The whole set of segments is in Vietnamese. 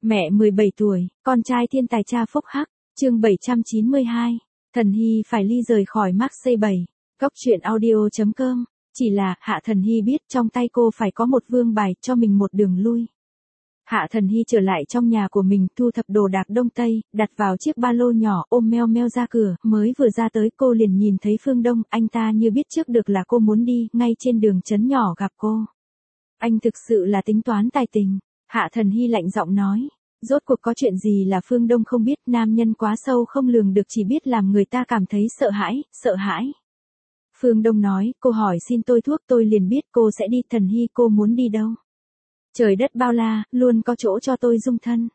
Mẹ 17 tuổi, con trai thiên tài cha phúc hắc, chương 792. Thần Hy phải ly rời khỏi Marseille 7. Góc truyện audio.com. Chỉ là, Hạ Thần Hy biết trong tay cô phải có một vương bài cho mình một đường lui. Hạ Thần Hy trở lại trong nhà của mình, thu thập đồ đạc đông tây, đặt vào chiếc ba lô nhỏ, ôm Meo Meo ra cửa, mới vừa ra tới cô liền nhìn thấy Phương Đông, anh ta như biết trước được là cô muốn đi, ngay trên đường trấn nhỏ gặp cô. Anh thực sự là tính toán tài tình, Hạ Thần Hy lạnh giọng nói. Rốt cuộc có chuyện gì là Phương Đông không biết, nam nhân quá sâu không lường được chỉ biết làm người ta cảm thấy sợ hãi. Phương Đông nói, cô hỏi xin tôi thuốc tôi liền biết cô sẽ đi. Thần Hy, cô muốn đi đâu? Trời đất bao la, luôn có chỗ cho tôi dung thân.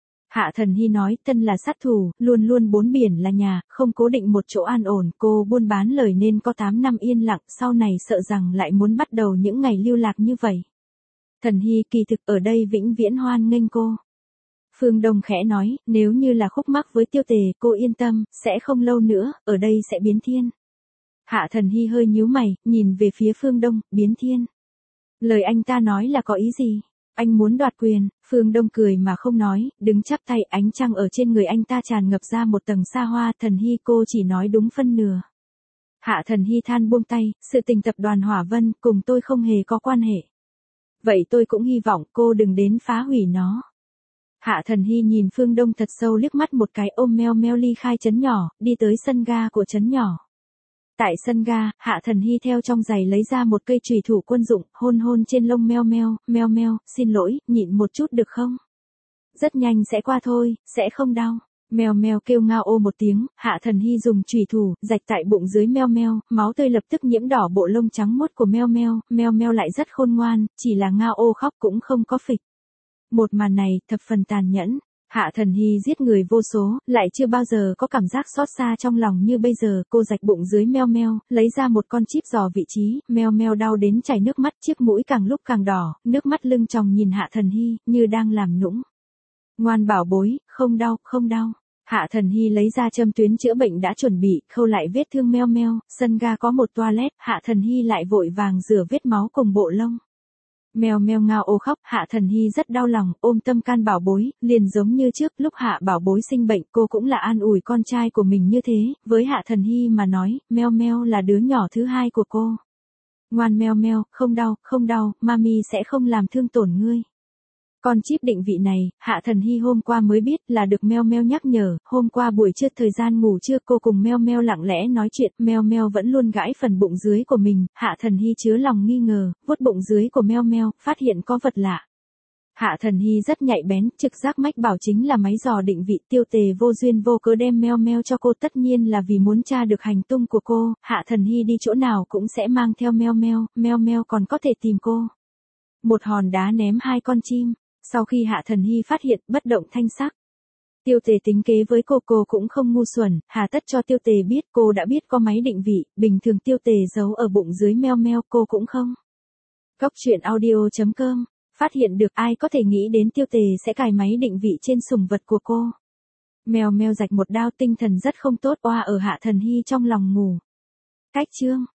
Hạ Thần Hy nói, thân là sát thủ, luôn luôn bốn biển là nhà, không cố định một chỗ an ổn, cô buôn bán lời nên có 8 năm yên lặng, sau này sợ rằng lại muốn bắt đầu những ngày lưu lạc như vậy. Thần Hy, kỳ thực ở đây vĩnh viễn hoan nghênh cô. Phương Đông khẽ nói, nếu như là khúc mắc với Tiêu Tề, cô yên tâm, sẽ không lâu nữa, ở đây sẽ biến thiên. Hạ Thần Hy hơi nhíu mày, nhìn về phía Phương Đông, biến thiên. Lời anh ta nói là có ý gì? Anh muốn đoạt quyền. Phương Đông cười mà không nói, đứng chắp tay, ánh trăng ở trên người anh ta tràn ngập ra một tầng xa hoa. Thần Hy, cô chỉ nói đúng phân nửa. Hạ Thần Hy than buông tay, sự tình tập đoàn Hỏa Vân cùng tôi không hề có quan hệ. Vậy tôi cũng hy vọng cô đừng đến phá hủy nó. Hạ Thần Hy nhìn Phương Đông thật sâu liếc mắt một cái, ôm Meo Meo ly khai trấn nhỏ, đi tới sân ga của trấn nhỏ. Tại sân ga, Hạ Thần Hy theo trong giày lấy ra một cây chùy thủ quân dụng, hôn trên lông Meo Meo. Meo Meo, xin lỗi, nhịn một chút được không? Rất nhanh sẽ qua thôi, sẽ không đau. Meo Meo kêu ngao ô một tiếng, Hạ Thần Hy dùng chùy thủ, rạch tại bụng dưới Meo Meo, máu tươi lập tức nhiễm đỏ bộ lông trắng muốt của Meo Meo. Meo Meo lại rất khôn ngoan, chỉ là ngao ô khóc cũng không có phịch. Một màn này, thập phần tàn nhẫn. Hạ Thần Hy giết người vô số, lại chưa bao giờ có cảm giác xót xa trong lòng như bây giờ. Cô rạch bụng dưới Meo Meo, lấy ra một con chip dò vị trí, Meo Meo đau đến chảy nước mắt, chiếc mũi càng lúc càng đỏ, nước mắt lưng tròng nhìn Hạ Thần Hy, như đang làm nũng. Ngoan bảo bối, không đau. Hạ Thần Hy lấy ra châm tuyến chữa bệnh đã chuẩn bị, khâu lại vết thương Meo Meo. Sân ga có một toilet, Hạ Thần Hy lại vội vàng rửa vết máu cùng bộ lông. Meo Meo ngao ô khóc, Hạ Thần Hy rất đau lòng, ôm tâm can bảo bối, liền giống như trước, lúc Hạ bảo bối sinh bệnh, cô cũng là an ủi con trai của mình như thế, với Hạ Thần Hy mà nói, Meo Meo là đứa nhỏ thứ hai của cô. Ngoan Meo Meo, không đau, mami sẽ không làm thương tổn ngươi. Con chip định vị này, Hạ Thần Hy hôm qua mới biết là được Meo Meo nhắc nhở, hôm qua buổi trưa thời gian ngủ trưa cô cùng Meo Meo lặng lẽ nói chuyện, Meo Meo vẫn luôn gãi phần bụng dưới của mình, Hạ Thần Hy chứa lòng nghi ngờ, vuốt bụng dưới của Meo Meo, phát hiện có vật lạ. Hạ Thần Hy rất nhạy bén, trực giác mách bảo chính là máy dò định vị. Tiêu Tề vô duyên vô cớ đem Meo Meo cho cô tất nhiên là vì muốn tra được hành tung của cô, Hạ Thần Hy đi chỗ nào cũng sẽ mang theo Meo Meo còn có thể tìm cô. Một hòn đá ném hai con chim. Sau khi Hạ Thần Hy phát hiện, bất động thanh sắc. Tiêu Tề tính kế với cô cũng không ngu xuẩn, hà tất cho Tiêu Tề biết, cô đã biết có máy định vị, bình thường Tiêu Tề giấu ở bụng dưới Meo Meo, cô cũng không. Góc truyện audio.com, phát hiện được ai có thể nghĩ đến Tiêu Tề sẽ cài máy định vị trên sủng vật của cô. Meo Meo rạch một đao, tinh thần rất không tốt, oa ở Hạ Thần Hy trong lòng ngủ. Cách chương.